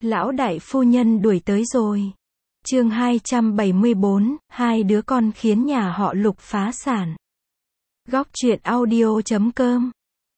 Lão đại phu nhân đuổi tới rồi. Chương 274, hai đứa con khiến nhà họ Lục phá sản. Góc truyện audio.com.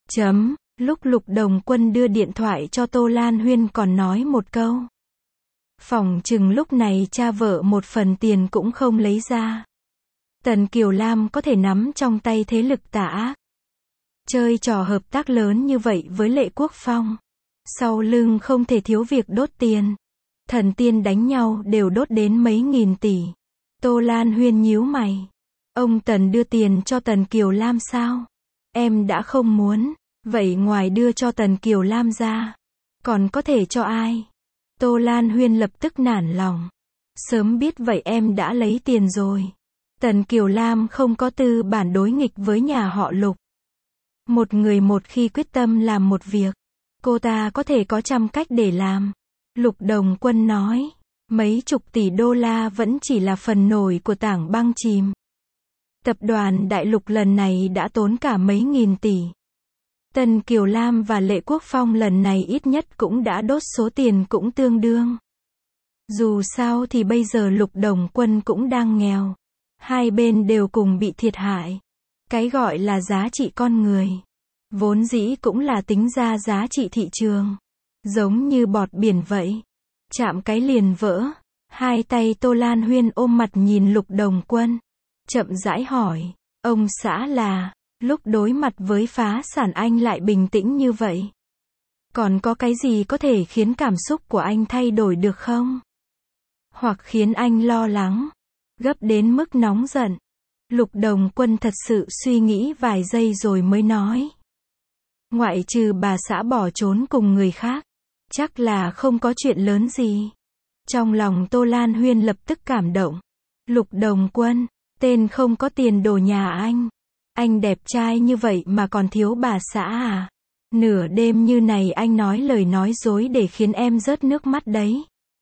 Lúc Lục Đồng Quân đưa điện thoại cho Tô Lan Huyên còn nói một câu. Phỏng chừng lúc này cha vợ một phần tiền cũng không lấy ra. Tần Kiều Lam có thể nắm trong tay thế lực tà ác. Chơi trò hợp tác lớn như vậy với Lệ Quốc Phong. Sau lưng không thể thiếu việc đốt tiền. Thần tiên đánh nhau đều đốt đến mấy nghìn tỷ. Tô Lan Huyên nhíu mày. Ông Tần đưa tiền cho Tần Kiều Lam sao? Em đã không muốn. Vậy ngoài đưa cho Tần Kiều Lam ra, còn có thể cho ai? Tô Lan Huyên lập tức nản lòng. Sớm biết vậy em đã lấy tiền rồi. Tần Kiều Lam không có tư bản đối nghịch với nhà họ Lục. Một người một khi quyết tâm làm một việc, cô ta có thể có trăm cách để làm. Lục Đồng Quân nói, mấy chục tỷ đô la vẫn chỉ là phần nổi của tảng băng chìm. Tập đoàn Đại Lục lần này đã tốn cả mấy nghìn tỷ. Tần Kiều Lam và Lệ Quốc Phong lần này ít nhất cũng đã đốt số tiền cũng tương đương. Dù sao thì bây giờ Lục Đồng Quân cũng đang nghèo. Hai bên đều cùng bị thiệt hại. Cái gọi là giá trị con người, vốn dĩ cũng là tính ra giá trị thị trường. Giống như bọt biển vậy. Chạm cái liền vỡ. Hai tay Tô Lan Huyên ôm mặt nhìn Lục Đồng Quân. Chậm rãi hỏi, ông xã là, lúc đối mặt với phá sản anh lại bình tĩnh như vậy. Còn có cái gì có thể khiến cảm xúc của anh thay đổi được không? Hoặc khiến anh lo lắng, gấp đến mức nóng giận. Lục Đồng Quân thật sự suy nghĩ vài giây rồi mới nói. Ngoại trừ bà xã bỏ trốn cùng người khác, chắc là không có chuyện lớn gì. Trong lòng Tô Lan Huyên lập tức cảm động. Lục Đồng Quân, tên không có tiền đồ nhà anh. Anh đẹp trai như vậy mà còn thiếu bà xã à? Nửa đêm như này anh nói lời nói dối để khiến em rớt nước mắt đấy.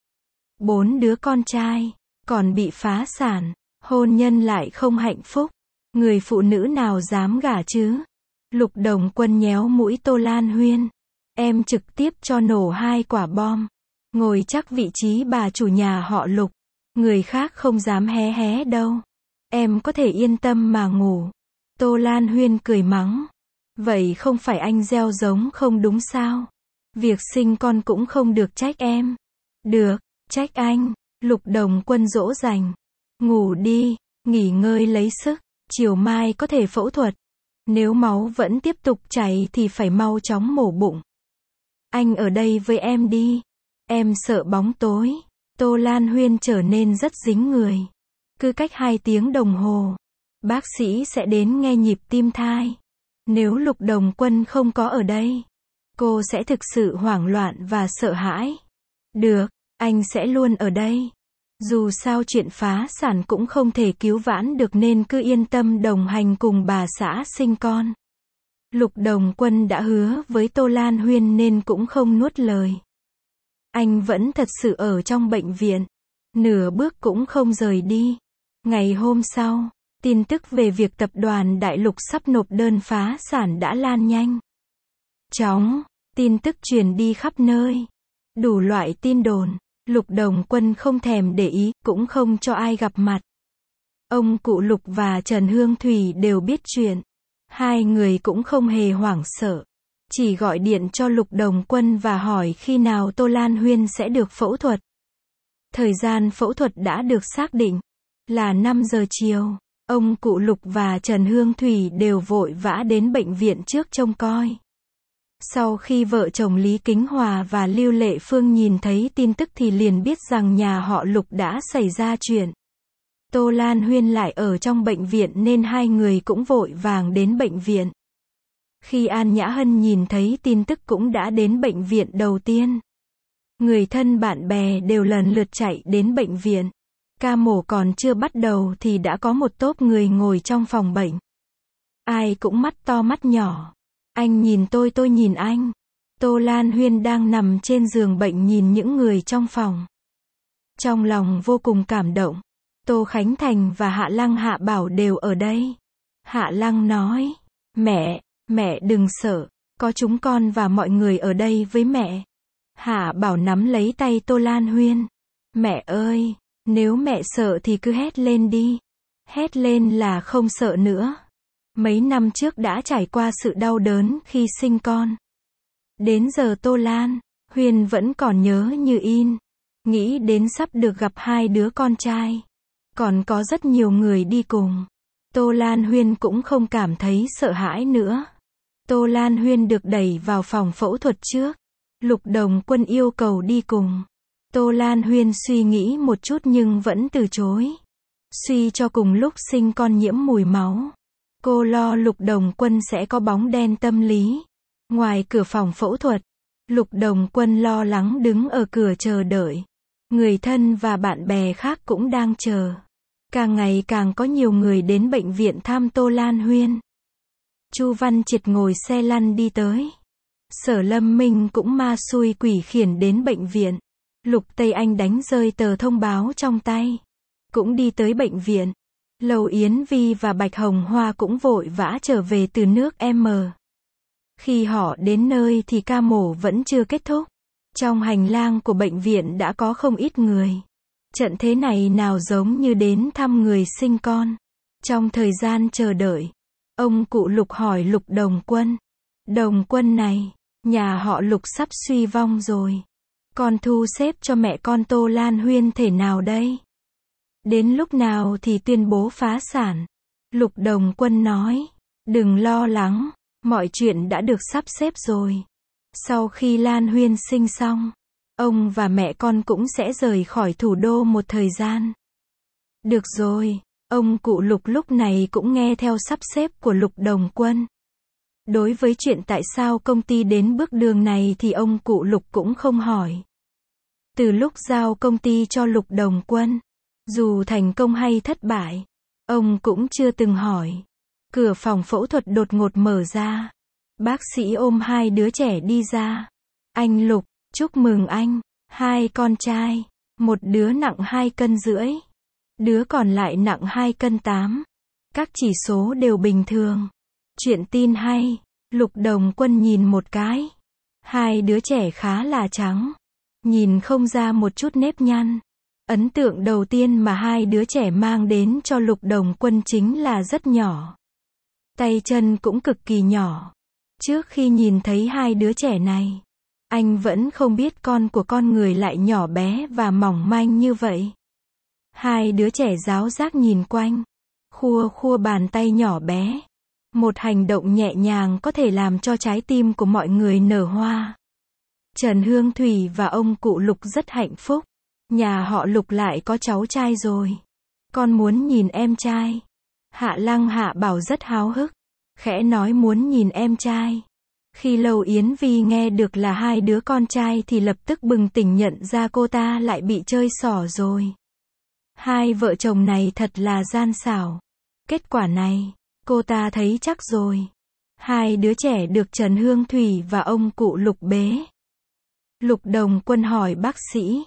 4 đứa con trai, còn bị phá sản, hôn nhân lại không hạnh phúc. Người phụ nữ nào dám gả chứ? Lục Đồng Quân nhéo mũi Tô Lan Huyên. Em trực tiếp cho nổ 2 quả bom. Ngồi chắc vị trí bà chủ nhà họ Lục. Người khác không dám hé hé đâu. Em có thể yên tâm mà ngủ. Tô Lan Huyên cười mắng. Vậy không phải anh gieo giống không đúng sao? Việc sinh con cũng không được trách em. Được, trách anh. Lục Đồng Quân dỗ dành. Ngủ đi, nghỉ ngơi lấy sức. Chiều mai có thể phẫu thuật. Nếu máu vẫn tiếp tục chảy thì phải mau chóng mổ bụng. Anh ở đây với em đi. Em sợ bóng tối. Tô Lan Huyên trở nên rất dính người. Cứ cách 2 tiếng đồng hồ, bác sĩ sẽ đến nghe nhịp tim thai. Nếu Lục Đồng Quân không có ở đây, cô sẽ thực sự hoảng loạn và sợ hãi. Được, anh sẽ luôn ở đây. Dù sao chuyện phá sản cũng không thể cứu vãn được nên cứ yên tâm đồng hành cùng bà xã sinh con. Lục Đồng Quân đã hứa với Tô Lan Huyên nên cũng không nuốt lời. Anh vẫn thật sự ở trong bệnh viện. Nửa bước cũng không rời đi. Ngày hôm sau, tin tức về việc tập đoàn Đại Lục sắp nộp đơn phá sản đã lan nhanh chóng, tin tức truyền đi khắp nơi. Đủ loại tin đồn, Lục Đồng Quân không thèm để ý, cũng không cho ai gặp mặt. Ông cụ Lục và Trần Hương Thủy đều biết chuyện. Hai người cũng không hề hoảng sợ. Chỉ gọi điện cho Lục Đồng Quân và hỏi khi nào Tô Lan Huyên sẽ được phẫu thuật. Thời gian phẫu thuật đã được xác định là 5 giờ chiều. Ông cụ Lục và Trần Hương Thủy đều vội vã đến bệnh viện trước trông coi. Sau khi vợ chồng Lý Kính Hòa và Lưu Lệ Phương nhìn thấy tin tức thì liền biết rằng nhà họ Lục đã xảy ra chuyện. Tô Lan Huyên lại ở trong bệnh viện nên hai người cũng vội vàng đến bệnh viện. Khi An Nhã Hân nhìn thấy tin tức cũng đã đến bệnh viện đầu tiên. Người thân bạn bè đều lần lượt chạy đến bệnh viện. Ca mổ còn chưa bắt đầu thì đã có một tốp người ngồi trong phòng bệnh. Ai cũng mắt to mắt nhỏ. Anh nhìn tôi nhìn anh. Tô Lan Huyên đang nằm trên giường bệnh nhìn những người trong phòng. Trong lòng vô cùng cảm động. Tô Khánh Thành và Hạ Lăng Hạ Bảo đều ở đây. Hạ Lăng nói, mẹ đừng sợ, có chúng con và mọi người ở đây với mẹ. Hạ Bảo nắm lấy tay Tô Lan Huyên. Mẹ ơi, nếu mẹ sợ thì cứ hét lên đi. Hét lên là không sợ nữa. Mấy năm trước đã trải qua sự đau đớn khi sinh con. Đến giờ Tô Lan Huyên vẫn còn nhớ như in. Nghĩ đến sắp được gặp hai đứa con trai. Còn có rất nhiều người đi cùng. Tô Lan Huyên cũng không cảm thấy sợ hãi nữa. Tô Lan Huyên được đẩy vào phòng phẫu thuật trước. Lục Đồng Quân yêu cầu đi cùng. Tô Lan Huyên suy nghĩ một chút nhưng vẫn từ chối. Suy cho cùng lúc sinh con nhiễm mùi máu. Cô lo Lục Đồng Quân sẽ có bóng đen tâm lý. Ngoài cửa phòng phẫu thuật, Lục Đồng Quân lo lắng đứng ở cửa chờ đợi. Người thân và bạn bè khác cũng đang chờ. Càng ngày càng có nhiều người đến bệnh viện thăm Tô Lan Huyên. Chu Văn Triệt ngồi xe lăn đi tới. Sở Lâm Minh cũng ma xui quỷ khiển đến bệnh viện. Lục Tây Anh đánh rơi tờ thông báo trong tay. Cũng đi tới bệnh viện. Lầu Yến Vi và Bạch Hồng Hoa cũng vội vã trở về từ nước M. Khi họ đến nơi thì ca mổ vẫn chưa kết thúc. Trong hành lang của bệnh viện đã có không ít người. Trận thế này nào giống như đến thăm người sinh con. Trong thời gian chờ đợi, ông cụ Lục hỏi Lục Đồng Quân. Đồng Quân này, nhà họ Lục sắp suy vong rồi. Con thu xếp cho mẹ con Tô Lan Huyên thế nào đây? Đến lúc nào thì tuyên bố phá sản? Lục Đồng Quân nói. Đừng lo lắng, mọi chuyện đã được sắp xếp rồi. Sau khi Lan Huyên sinh xong, ông và mẹ con cũng sẽ rời khỏi thủ đô một thời gian. Được rồi, ông cụ Lục lúc này cũng nghe theo sắp xếp của Lục Đồng Quân. Đối với chuyện tại sao công ty đến bước đường này thì ông cụ Lục cũng không hỏi. Từ lúc giao công ty cho Lục Đồng Quân, dù thành công hay thất bại, ông cũng chưa từng hỏi. Cửa phòng phẫu thuật đột ngột mở ra. Bác sĩ ôm hai đứa trẻ đi ra. Anh Lục, chúc mừng anh. Hai con trai. Một đứa nặng 2,5 cân. Đứa còn lại nặng 2,8 cân. Các chỉ số đều bình thường. Chuyện tin hay. Lục Đồng Quân nhìn một cái. Hai đứa trẻ khá là trắng. Nhìn không ra một chút nếp nhăn. Ấn tượng đầu tiên mà hai đứa trẻ mang đến cho Lục Đồng Quân chính là rất nhỏ. Tay chân cũng cực kỳ nhỏ. Trước khi nhìn thấy hai đứa trẻ này, anh vẫn không biết con của con người lại nhỏ bé và mỏng manh như vậy. Hai đứa trẻ ráo rác nhìn quanh, khua khua bàn tay nhỏ bé. Một hành động nhẹ nhàng có thể làm cho trái tim của mọi người nở hoa. Trần Hương Thủy và ông cụ Lục rất hạnh phúc. Nhà họ Lục lại có cháu trai rồi. Con muốn nhìn em trai. Hạ Lăng Hạ Bảo rất háo hức. Khẽ nói muốn nhìn em trai. Khi Lầu Yến Vi nghe được là hai đứa con trai thì lập tức bừng tỉnh nhận ra cô ta lại bị chơi xỏ rồi. Hai vợ chồng này thật là gian xảo. Kết quả này, cô ta thấy chắc rồi. Hai đứa trẻ được Trần Hương Thủy và ông cụ Lục bế. Lục Đồng Quân hỏi bác sĩ.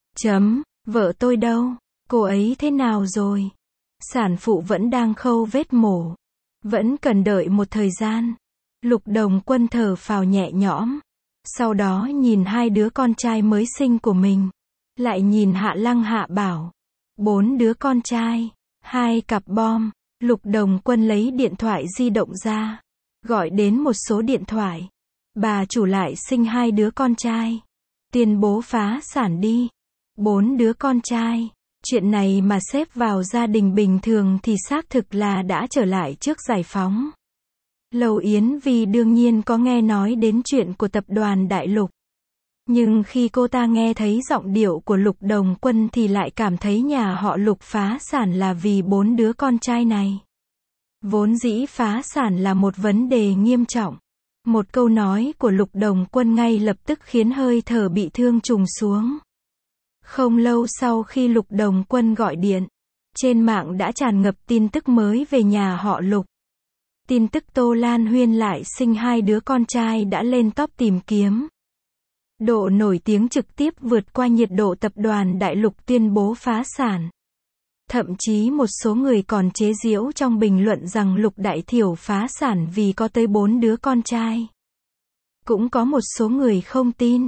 Vợ tôi đâu? Cô ấy thế nào rồi? Sản phụ vẫn đang khâu vết mổ. Vẫn cần đợi một thời gian. Lục Đồng Quân thở phào nhẹ nhõm. Sau đó nhìn hai đứa con trai mới sinh của mình. Lại nhìn Hạ Lăng Hạ Bảo. 4 đứa con trai. 2 cặp bom. Lục Đồng Quân lấy điện thoại di động ra. Gọi đến một số điện thoại. Bà chủ lại sinh 2 đứa con trai. Tuyên bố phá sản đi. 4 đứa con trai. Chuyện này mà xếp vào gia đình bình thường thì xác thực là đã trở lại trước giải phóng. Lầu Yến Vi đương nhiên có nghe nói đến chuyện của tập đoàn Đại Lục. Nhưng khi cô ta nghe thấy giọng điệu của Lục Đồng Quân thì lại cảm thấy nhà họ Lục phá sản là vì 4 đứa con trai này. Vốn dĩ phá sản là một vấn đề nghiêm trọng. Một câu nói của Lục Đồng Quân ngay lập tức khiến hơi thở bị thương trùng xuống. Không lâu sau khi Lục Đồng Quân gọi điện, trên mạng đã tràn ngập tin tức mới về nhà họ Lục. Tin tức Tô Lan Huyên lại sinh 2 đứa con trai đã lên top tìm kiếm. Độ nổi tiếng trực tiếp vượt qua nhiệt độ tập đoàn Đại Lục tuyên bố phá sản. Thậm chí một số người còn chế giễu trong bình luận rằng Lục Đại Thiểu phá sản vì có tới 4 đứa con trai. Cũng có một số người không tin.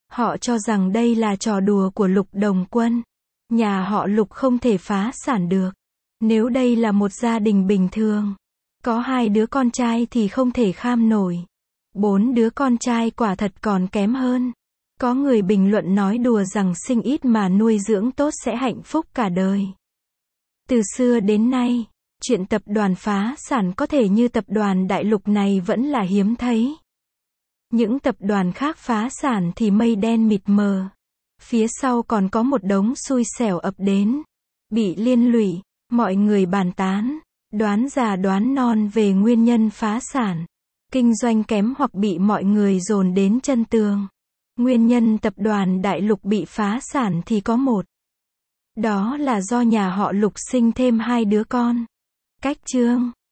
Họ cho rằng đây là trò đùa của Lục Đồng Quân. Nhà họ Lục không thể phá sản được. Nếu đây là một gia đình bình thường, có 2 đứa con trai thì không thể kham nổi. 4 đứa con trai quả thật còn kém hơn. Có người bình luận nói đùa rằng sinh ít mà nuôi dưỡng tốt sẽ hạnh phúc cả đời. Từ xưa đến nay, chuyện tập đoàn phá sản có thể như tập đoàn Đại Lục này vẫn là hiếm thấy. Những tập đoàn khác phá sản thì mây đen mịt mờ. Phía sau còn có một đống xui xẻo ập đến. Bị liên lụy, mọi người bàn tán, đoán già đoán non về nguyên nhân phá sản. Kinh doanh kém hoặc bị mọi người dồn đến chân tường. Nguyên nhân tập đoàn Đại Lục bị phá sản thì có một. Đó là do nhà họ Lục sinh thêm 2 đứa con. Cách chương